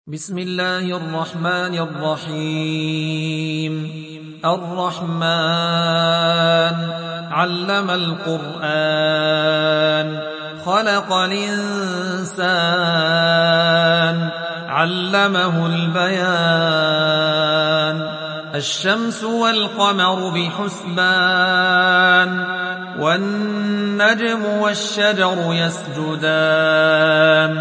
بسم الله الرحمن الرحيم. الرحمن علم القرآن خلق الإنسان علمه البيان. الشمس والقمر بحسبان والنجم والشجر يسجدان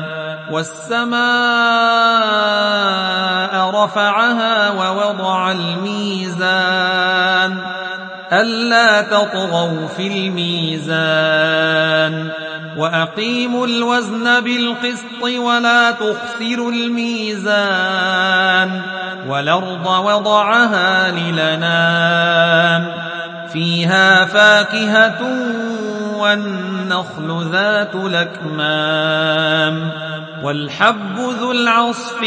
والسماء رفعها ووضع الميزان ألا تطغوا في الميزان وأقيموا الوزن بالقسط ولا تخسروا الميزان والأرض وضعها للأنام فيها فاكهة والنخل ذات الأكمام والحب ذو العصف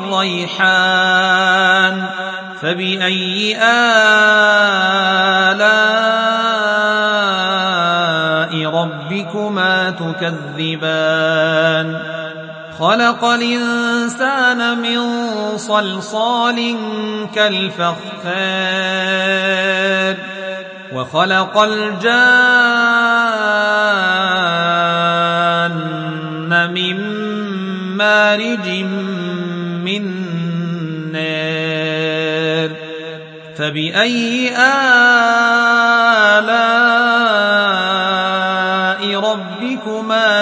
والريحان فبأي آلاء ربكما تكذبان. خلق الإنسان من صلصال كالفخار وخلق الجان من مارج من نار فبأي آلاء ربكما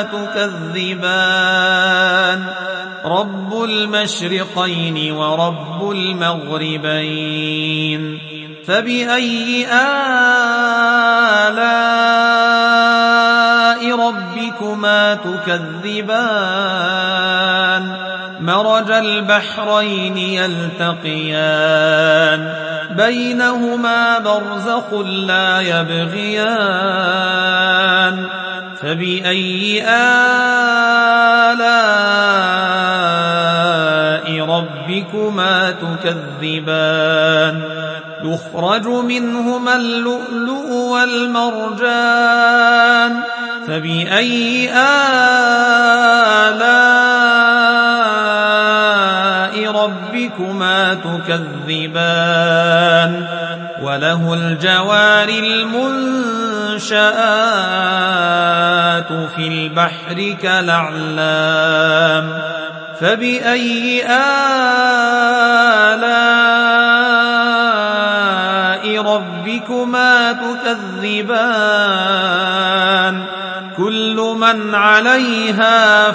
تكذبان. رب المشرقين ورب المغربين فبأي آلاء ربكما تكذبان. مرج البحرين يلتقيان بينهما برزخ لا يبغيان فبأي آلاء ربكما تكذبان. يخرج منهما اللؤلؤ والمرجان فبأي آلاء ربكما تكذبان. وله الجوار المنشآت في البحر كالأعلام فبأي آلاء ربكما تكذبان. كل من عليها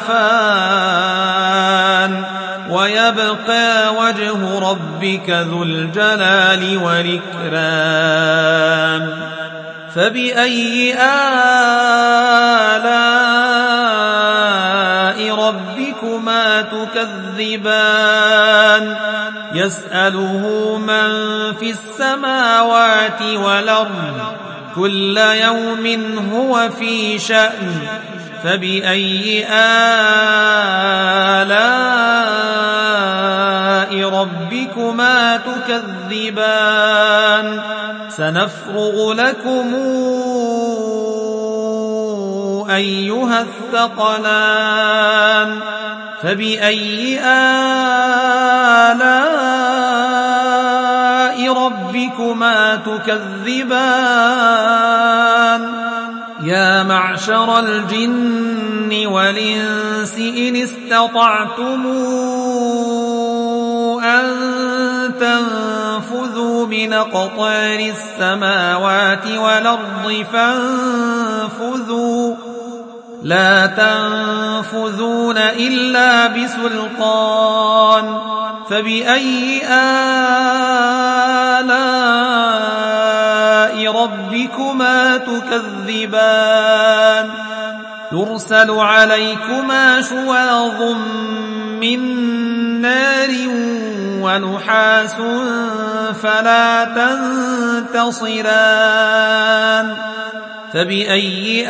فان ويبقى وجه ربك ذو الجلال والإكرام فبأي آلاء ربكما تكذبان. يسأله من في السماوات والأرض كل يوم هو في شأن فبأي آلاء ربكما تكذبان. سنفرغ لكم أيها الثقلان فبأي آلاء ربكما تكذبان. يا معشر الجن والإنس إن استطعتم أن تنفذوا من أقطار السماوات والأرض فانفذوا لا تنفذون إلا بسلطان فبأي آلاء ربكما تكذبان. يرسل عليكما شواظ من نار ونحاس فلا تنتصران فبأي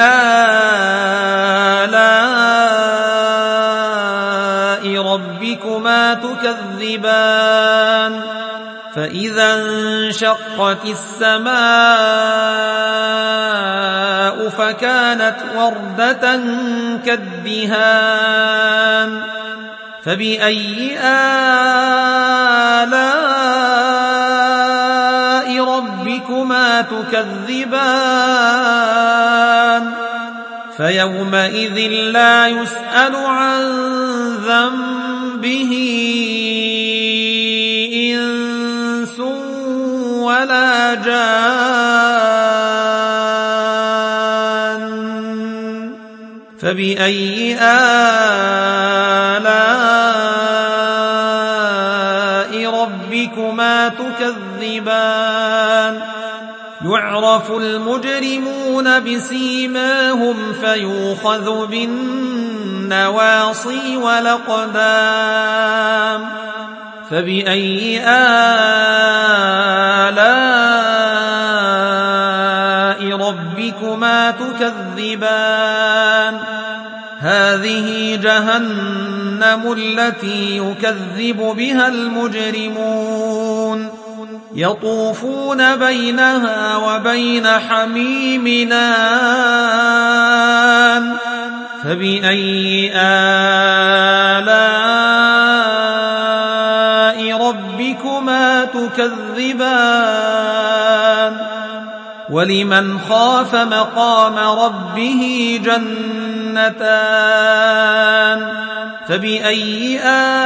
آلاء ربكما تكذبان. فإذا انشقت السماء فكانت وردة كالدهان فبأي آلاء ربكما تكذبان فيومئذ لا يسأل عن ذنبه إنس ولا جان فبأي آلاء ربكما تكذبان يعرف المجرمون بسيماهم فيؤخذ بالنواصي والأقدام فبأي آلاء ربكما تكذبان هذه جهنم التي يكذب بها المجرمون يطوفون بينها وبين حميم آن فبأي آلاء ربكما تكذبان ولمن خاف مقام ربه جنتان فبأي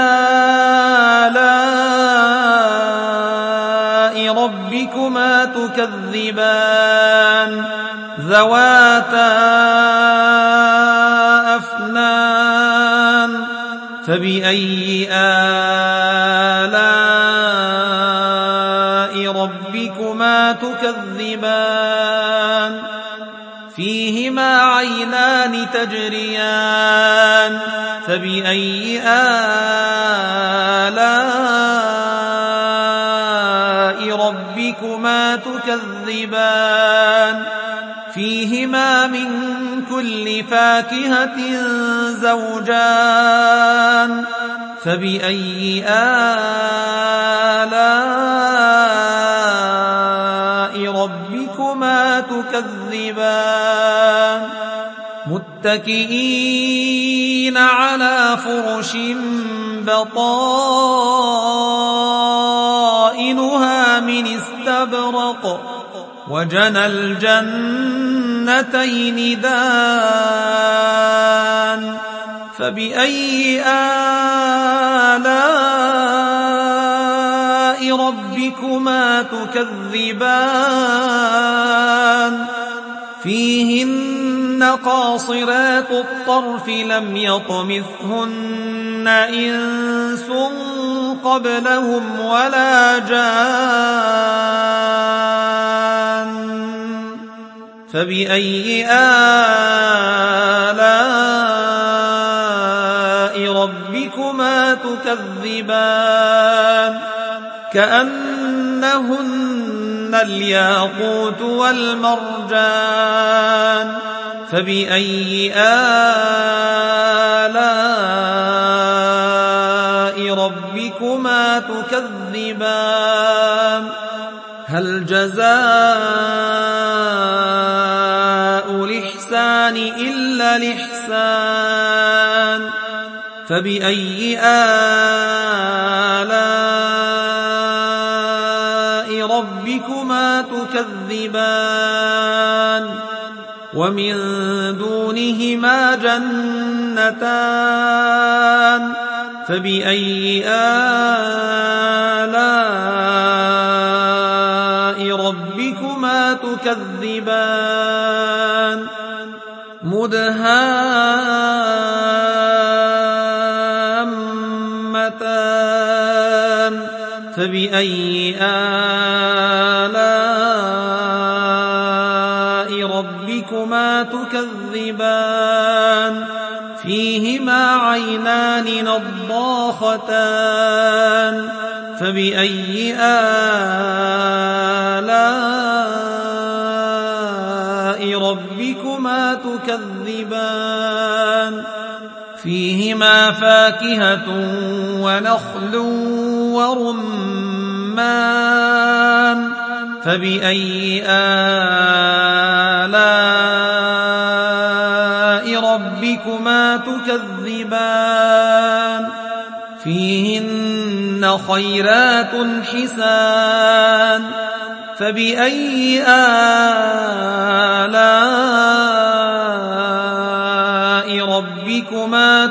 آلاء ربكما تكذبان ذواتا أفنان فبأي آلاء ربكما تكذبان فيهما عينان تجريان فبأي آلاء ربكما تكذبان فيهما من كل فاكهة زوجان فبأي آلاء ربكما تكذبان متكئين على فرش بطائنها من استبرق وجنى الجنتين دان فبأي آلاء ربكما تكذبان فيهن قاصرات الطرف لم يطمثهن إنس قبلهم ولا جان فبأي آلاء ربكما تكذبان كأنهن الياقوت والمرجان فبأي آلاء ربكما تكذبان هل جزاء الإحسان إلا الإحسان فبأي آلاء ربكما تكذبان ومن دونهما جنتان فبأي آلاء ربكما تكذبان مدهامتان فبأي آلاء ربكما تكذبان فيهما عينان نضاختان فبأي آلاء ربكما تكذبان فيهما فاكهة ونخل ورمان فبأي آلاء ربكما تكذبان فيهن خيرات حسان فبأي آلاء ربكما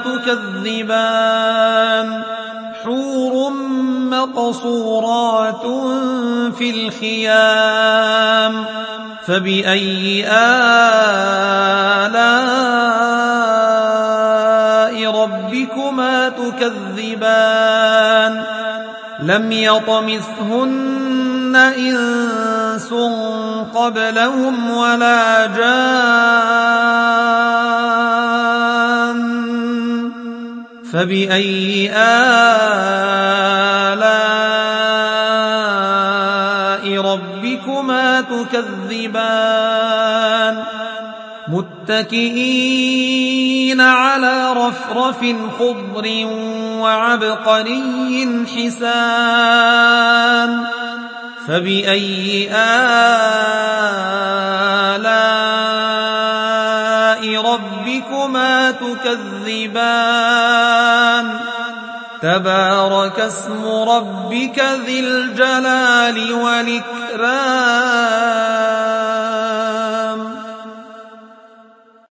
تكذبان حور مقصورات في الخيام فبأي آلاء ربكما تكذبان لم يطمثهن إنس قبلهم ولا جان فبأي آلاء ربكما تكذبان متكئين على رفرف خضر وعبقري حسان فبأي آلاء ربكما تكذبان تبارك اسم ربك ذي الجلال والإكرام